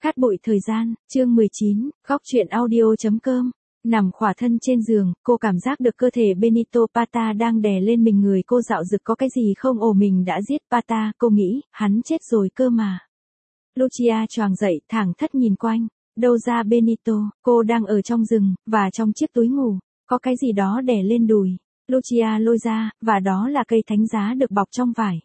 Cát bụi thời gian, chương 19, góc truyện audio.com. Nằm khỏa thân trên giường, cô cảm giác được cơ thể Benito Pata đang đè lên mình người cô, dạo dực có cái gì không ổ, mình đã giết Pata, cô nghĩ, hắn chết rồi cơ mà. Lucia choàng dậy, thảng thất nhìn quanh, đâu ra Benito, cô đang ở trong rừng, và trong chiếc túi ngủ, có cái gì đó đè lên đùi. Lucia lôi ra, và đó là cây thánh giá được bọc trong vải.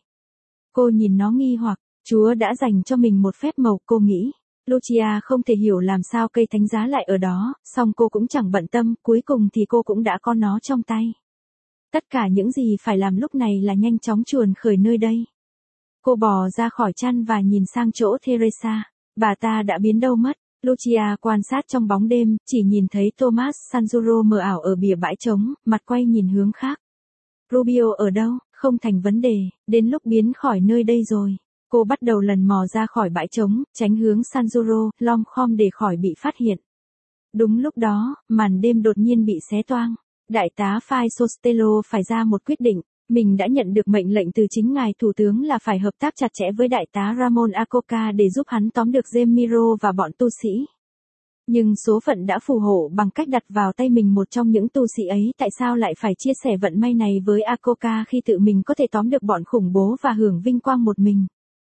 Cô nhìn nó nghi hoặc, Chúa đã dành cho mình một phép màu, cô nghĩ. Lucia không thể hiểu làm sao cây thánh giá lại ở đó, song cô cũng chẳng bận tâm, cuối cùng thì cô cũng đã có nó trong tay. Tất cả những gì phải làm lúc này là nhanh chóng chuồn khỏi nơi đây. Cô bò ra khỏi chăn và nhìn sang chỗ Teresa, bà ta đã biến đâu mất. Lucia quan sát trong bóng đêm, chỉ nhìn thấy Thomas Sanjuro mờ ảo ở bìa bãi trống, mặt quay nhìn hướng khác. Rubio ở đâu? Không thành vấn đề, đến lúc biến khỏi nơi đây rồi. Cô bắt đầu lần mò ra khỏi bãi trống, tránh hướng Sanjuro, lom khom để khỏi bị phát hiện. Đúng lúc đó, màn đêm đột nhiên bị xé toang. Đại tá Fai Sostelo phải ra một quyết định. Mình đã nhận được mệnh lệnh từ chính ngài thủ tướng là phải hợp tác chặt chẽ với đại tá Ramon Acoca để giúp hắn tóm được Zemiro và bọn tu sĩ. Nhưng số phận đã phù hộ bằng cách đặt vào tay mình một trong những tu sĩ ấy. Tại sao lại phải chia sẻ vận may này với Acoca khi tự mình có thể tóm được bọn khủng bố và hưởng vinh quang một mình?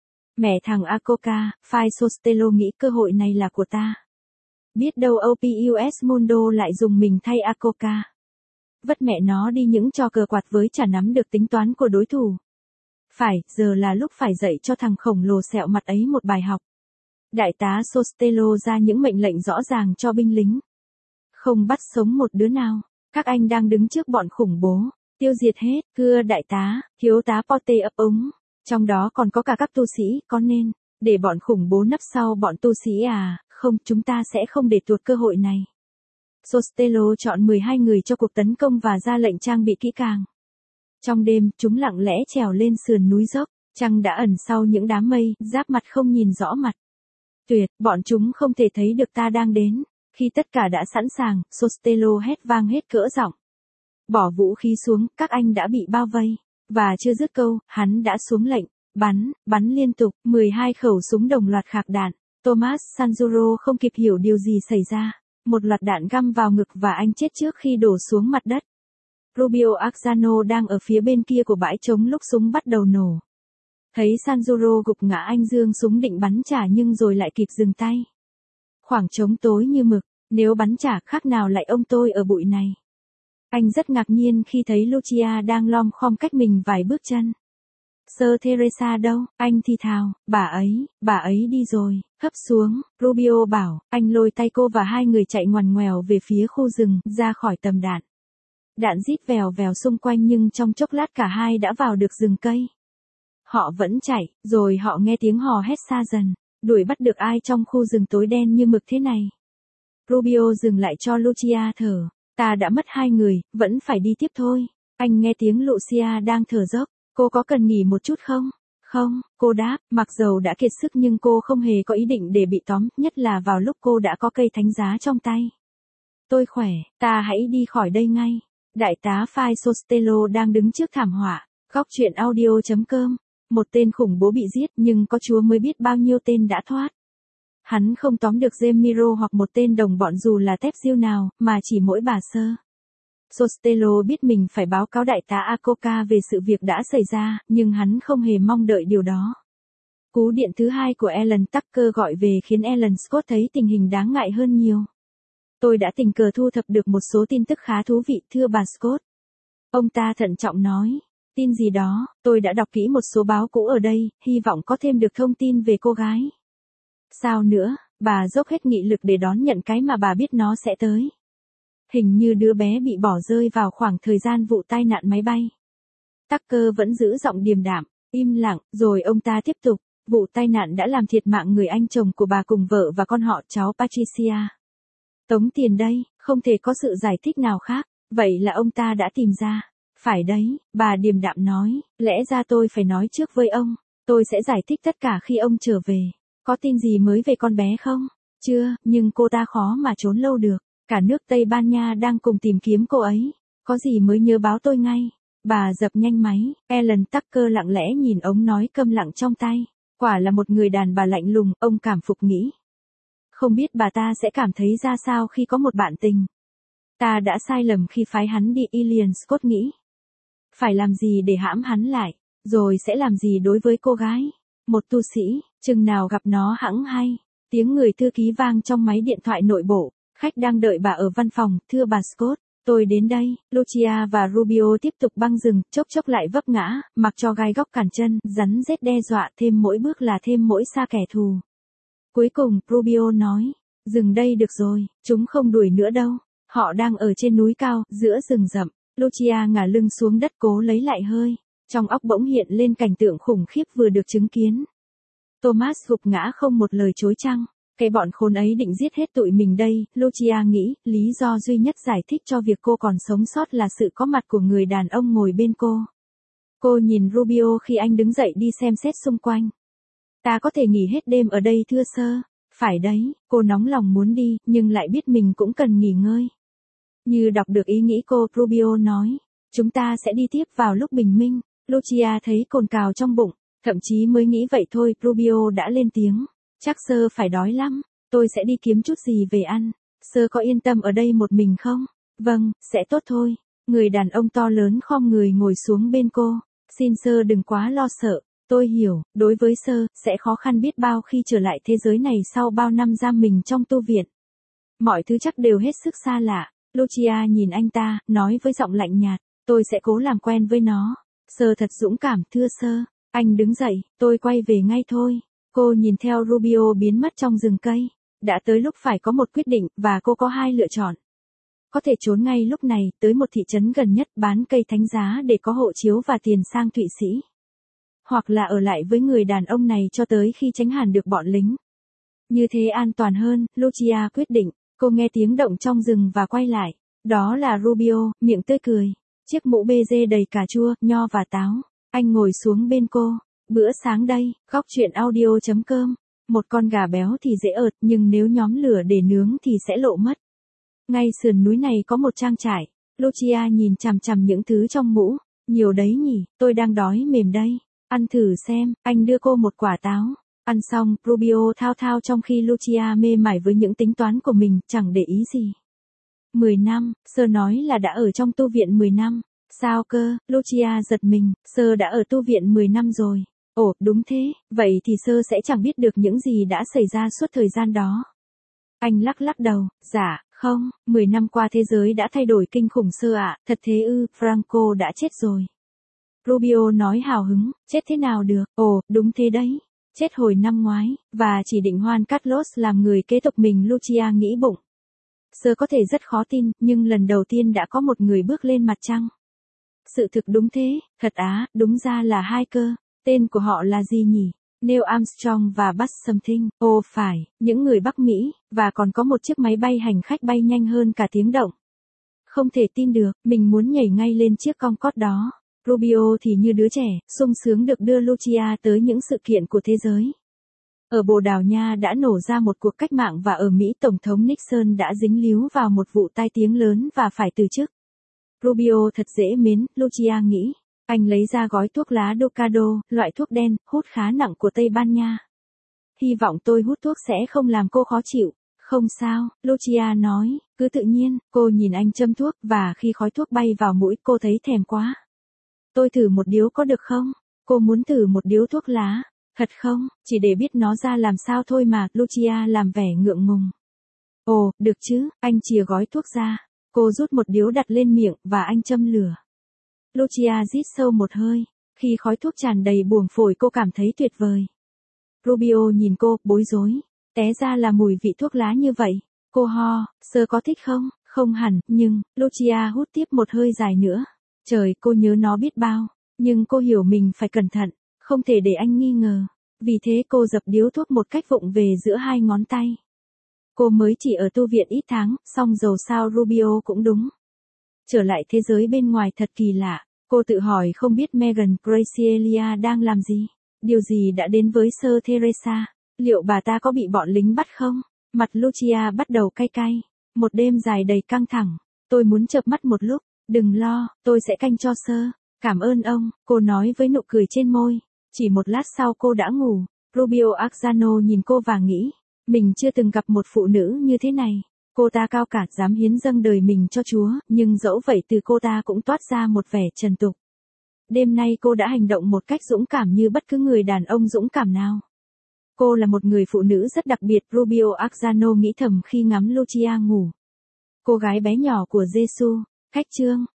Mẹ thằng Acoca, Fai Sostelo nghĩ cơ hội này là của ta. Biết đâu Opus Mundo lại dùng mình thay Acoca. Vất mẹ nó đi những trò cờ quạt với chả nắm được tính toán của đối thủ. Phải, giờ là lúc phải dạy cho thằng khổng lồ sẹo mặt ấy một bài học. Đại tá Sostelo ra những mệnh lệnh rõ ràng cho binh lính. Không bắt sống một đứa nào. Các anh đang đứng trước bọn khủng bố. Tiêu diệt hết, thưa đại tá, thiếu tá Porte ấp úng. Trong đó còn có cả các tu sĩ, có nên để bọn khủng bố nấp sau bọn tu sĩ à? Không, chúng ta sẽ không để tuột cơ hội này. Sostelo chọn 12 người cho cuộc tấn công và ra lệnh trang bị kỹ càng. Trong đêm, chúng lặng lẽ trèo lên sườn núi dốc, trăng đã ẩn sau những đám mây, giáp mặt không nhìn rõ mặt. Tuyệt, bọn chúng không thể thấy được ta đang đến. Khi tất cả đã sẵn sàng, Sostelo hét vang hết cỡ giọng. Bỏ vũ khí xuống, các anh đã bị bao vây. Và chưa dứt câu, hắn đã xuống lệnh, bắn liên tục, 12 khẩu súng đồng loạt khạc đạn. Thomas Sanjuro không kịp hiểu điều gì xảy ra. Một loạt đạn găm vào ngực và anh chết trước khi đổ xuống mặt đất. Rubio Arzano đang ở phía bên kia của bãi trống lúc súng bắt đầu nổ. Thấy Sanjuro gục ngã, anh giương súng định bắn trả nhưng rồi lại kịp dừng tay. Khoảng trống tối như mực, nếu bắn trả khác nào lại ông tôi ở bụi này. Anh rất ngạc nhiên khi thấy Lucia đang lom khom cách mình vài bước chân. Sơ Teresa đâu? Anh thì thào, bà ấy đi rồi, hấp xuống, Rubio bảo, anh lôi tay cô và hai người chạy ngoằn ngoèo về phía khu rừng, ra khỏi tầm đạn. Đạn rít vèo vèo xung quanh nhưng trong chốc lát cả hai đã vào được rừng cây. Họ vẫn chạy, rồi họ nghe tiếng hò hét xa dần, đuổi bắt được ai trong khu rừng tối đen như mực thế này. Rubio dừng lại cho Lucia thở. Ta đã mất 2 người, vẫn phải đi tiếp thôi. Anh nghe tiếng Lucia đang thở dốc. Cô có cần nghỉ một chút không? Không, cô đáp, mặc dầu đã kiệt sức nhưng cô không hề có ý định để bị tóm, nhất là vào lúc cô đã có cây thánh giá trong tay. Tôi khỏe, ta hãy đi khỏi đây ngay. Đại tá Fai Sostelo đang đứng trước thảm họa. Góc truyện audio.com. Một tên khủng bố bị giết nhưng có Chúa mới biết bao nhiêu tên đã thoát. Hắn không tóm được Zemiro hoặc một tên đồng bọn dù là tép diêu nào, mà chỉ mỗi bà Sơ. Sostelo biết mình phải báo cáo đại tá Acoca về sự việc đã xảy ra, nhưng hắn không hề mong đợi điều đó. Cú điện thứ hai của Alan Tucker gọi về khiến Alan Scott thấy tình hình đáng ngại hơn nhiều. Tôi đã tình cờ thu thập được một số tin tức khá thú vị, thưa bà Scott. Ông ta thận trọng nói. Tin gì đó, tôi đã đọc kỹ một số báo cũ ở đây, hy vọng có thêm được thông tin về cô gái. Sao nữa, bà dốc hết nghị lực để đón nhận cái mà bà biết nó sẽ tới. Hình như đứa bé bị bỏ rơi vào khoảng thời gian vụ tai nạn máy bay. Tucker vẫn giữ giọng điềm đạm, im lặng, rồi ông ta tiếp tục. Vụ tai nạn đã làm thiệt mạng người anh chồng của bà cùng vợ và con họ cháu Patricia. Tống tiền đây, không thể có sự giải thích nào khác, vậy là ông ta đã tìm ra. Phải đấy, bà điềm đạm nói, lẽ ra tôi phải nói trước với ông. Tôi sẽ giải thích tất cả khi ông trở về. Có tin gì mới về con bé không? Chưa, nhưng cô ta khó mà trốn lâu được. Cả nước Tây Ban Nha đang cùng tìm kiếm cô ấy. Có gì mới nhớ báo tôi ngay. Bà dập nhanh máy. Alan Tucker lặng lẽ nhìn ống nói câm lặng trong tay. Quả là một người đàn bà lạnh lùng, ông cảm phục nghĩ. Không biết bà ta sẽ cảm thấy ra sao khi có một bạn tình. Ta đã sai lầm khi phái hắn đi Ilion Scott nghĩ. Phải làm gì để hãm hắn lại, rồi sẽ làm gì đối với cô gái. Một tu sĩ, chừng nào gặp nó hẵng hay. Tiếng người thư ký vang trong máy điện thoại nội bộ. Khách đang đợi bà ở văn phòng, thưa bà Scott. Tôi đến đây. Lucia và Rubio tiếp tục băng rừng, chốc chốc lại vấp ngã, mặc cho gai góc cản chân, rắn rết đe dọa, thêm mỗi bước là thêm mỗi xa kẻ thù. Cuối cùng, Rubio nói, dừng đây được rồi, chúng không đuổi nữa đâu. Họ đang ở trên núi cao, giữa rừng rậm. Lucia ngả lưng xuống đất cố lấy lại hơi. Trong óc bỗng hiện lên cảnh tượng khủng khiếp vừa được chứng kiến. Thomas gục ngã không một lời chối chăng. Cái bọn khốn ấy định giết hết tụi mình đây, Lucia nghĩ, lý do duy nhất giải thích cho việc cô còn sống sót là sự có mặt của người đàn ông ngồi bên cô. Cô nhìn Rubio khi anh đứng dậy đi xem xét xung quanh. Ta có thể nghỉ hết đêm ở đây thưa sơ. Phải đấy, cô nóng lòng muốn đi, nhưng lại biết mình cũng cần nghỉ ngơi. Như đọc được ý nghĩ cô, Rubio nói, chúng ta sẽ đi tiếp vào lúc bình minh. Lucia thấy cồn cào trong bụng, thậm chí mới nghĩ vậy thôi, Rubio đã lên tiếng. Chắc sơ phải đói lắm, tôi sẽ đi kiếm chút gì về ăn. Sơ có yên tâm ở đây một mình không? Vâng, sẽ tốt thôi. Người đàn ông to lớn khom người ngồi xuống bên cô. Xin sơ đừng quá lo sợ. Tôi hiểu, đối với sơ, sẽ khó khăn biết bao khi trở lại thế giới này sau bao năm giam mình trong tu viện. Mọi thứ chắc đều hết sức xa lạ. Lucia nhìn anh ta, nói với giọng lạnh nhạt, tôi sẽ cố làm quen với nó. Sơ thật dũng cảm thưa sơ. Anh đứng dậy, tôi quay về ngay thôi. Cô nhìn theo Rubio biến mất trong rừng cây. Đã tới lúc phải có một quyết định, và cô có hai lựa chọn. Có thể trốn ngay lúc này, tới một thị trấn gần nhất bán cây thánh giá để có hộ chiếu và tiền sang Thụy Sĩ. Hoặc là ở lại với người đàn ông này cho tới khi tránh hẳn được bọn lính. Như thế an toàn hơn, Lucia quyết định. Cô nghe tiếng động trong rừng và quay lại. Đó là Rubio, miệng tươi cười. Chiếc mũ bê dê đầy cà chua, nho và táo. Anh ngồi xuống bên cô. Bữa sáng đây, góc chuyện audio.com. Một con gà béo thì dễ ợt, nhưng nếu nhóm lửa để nướng thì sẽ lộ mất. Ngay sườn núi này có một trang trại. Lucia nhìn chằm chằm những thứ trong mũ. Nhiều đấy nhỉ, tôi đang đói mềm đây. Ăn thử xem, anh đưa cô một quả táo. Ăn xong, Rubio thao thao trong khi Lucia mê mải với những tính toán của mình, chẳng để ý gì. 10 năm, sơ nói là đã ở trong tu viện 10 năm. Sao cơ, Lucia giật mình, sơ đã ở tu viện 10 năm rồi. Ồ, đúng thế, vậy thì sơ sẽ chẳng biết được những gì đã xảy ra suốt thời gian đó. Anh lắc lắc đầu, dạ, không, 10 năm qua thế giới đã thay đổi kinh khủng sơ ạ, thật thế ư, Franco đã chết rồi. Rubio nói hào hứng, chết thế nào được, ồ, đúng thế đấy. Chết hồi năm ngoái, và chỉ định Juan Carlos làm người kế tục mình, Lucia nghĩ bụng. Sơ có thể rất khó tin, nhưng lần đầu tiên đã có một người bước lên mặt trăng. Sự thực đúng thế, thật á, đúng ra là hai cơ. Tên của họ là gì nhỉ? Neil Armstrong và Buzz Something. Ồ phải, những người Bắc Mỹ, và còn có một chiếc máy bay hành khách bay nhanh hơn cả tiếng động. Không thể tin được, mình muốn nhảy ngay lên chiếc Concorde đó. Rubio thì như đứa trẻ, sung sướng được đưa Lucia tới những sự kiện của thế giới. Ở Bồ Đào Nha đã nổ ra một cuộc cách mạng và ở Mỹ Tổng thống Nixon đã dính líu vào một vụ tai tiếng lớn và phải từ chức. Rubio thật dễ mến, Lucia nghĩ. Anh lấy ra gói thuốc lá Ducado, loại thuốc đen, hút khá nặng của Tây Ban Nha. Hy vọng tôi hút thuốc sẽ không làm cô khó chịu. Không sao, Lucia nói, cứ tự nhiên. Cô nhìn anh châm thuốc và khi khói thuốc bay vào mũi cô thấy thèm quá. Tôi thử một điếu có được không? Cô muốn thử một điếu thuốc lá. Thật không, chỉ để biết nó ra làm sao thôi mà, Lucia làm vẻ ngượng ngùng. Ồ, được chứ, anh chìa gói thuốc ra. Cô rút một điếu đặt lên miệng và anh châm lửa. Lucia rít sâu một hơi. Khi khói thuốc tràn đầy buồng phổi cô cảm thấy tuyệt vời. Rubio nhìn cô, bối rối. Té ra là mùi vị thuốc lá như vậy. Cô ho, sơ có thích không? Không hẳn, nhưng, Lucia hút tiếp một hơi dài nữa. Trời, cô nhớ nó biết bao. Nhưng cô hiểu mình phải cẩn thận. Không thể để anh nghi ngờ. Vì thế cô dập điếu thuốc một cách vụng về giữa hai ngón tay. Cô mới chỉ ở tu viện ít tháng, song dầu sao Rubio cũng đúng. Trở lại thế giới bên ngoài thật kỳ lạ. Cô tự hỏi không biết Megan Gracelia đang làm gì. Điều gì đã đến với Sir Teresa? Liệu bà ta có bị bọn lính bắt không? Mặt Lucia bắt đầu cay cay. Một đêm dài đầy căng thẳng. Tôi muốn chợp mắt một lúc. Đừng lo, tôi sẽ canh cho Sir. Cảm ơn ông, cô nói với nụ cười trên môi. Chỉ một lát sau cô đã ngủ. Rubio Arzano nhìn cô và nghĩ. Mình chưa từng gặp một phụ nữ như thế này. Cô ta cao cả dám hiến dâng đời mình cho Chúa, nhưng dẫu vậy từ cô ta cũng toát ra một vẻ trần tục. Đêm nay cô đã hành động một cách dũng cảm như bất cứ người đàn ông dũng cảm nào. Cô là một người phụ nữ rất đặc biệt, Rubio Arzano nghĩ thầm khi ngắm Lucia ngủ. Cô gái bé nhỏ của Giêsu. Khách chương.